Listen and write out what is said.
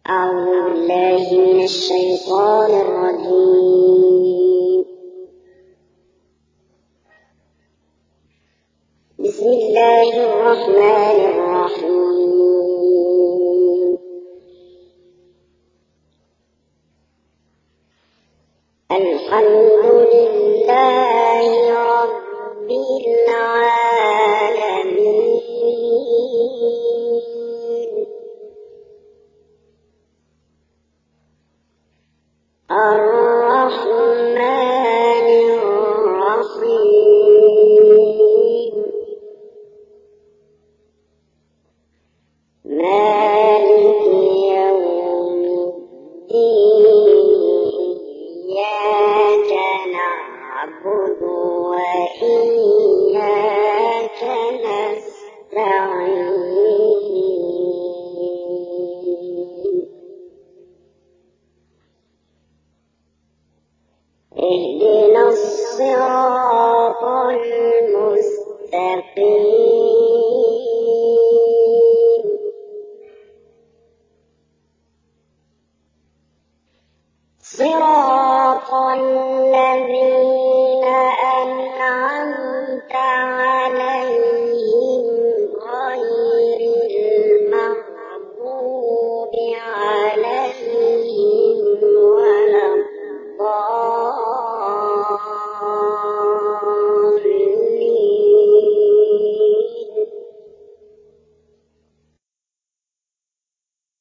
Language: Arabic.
أعوذ بالله من الشيطان الرجيم. بسم الله الرحمن الرحيم. الحمد لله رب العالمين. الرحمن الرحيم. مالك يوم الدين. إياك نعبد وإياك نستعين. اهدنا الصراط المستقيم.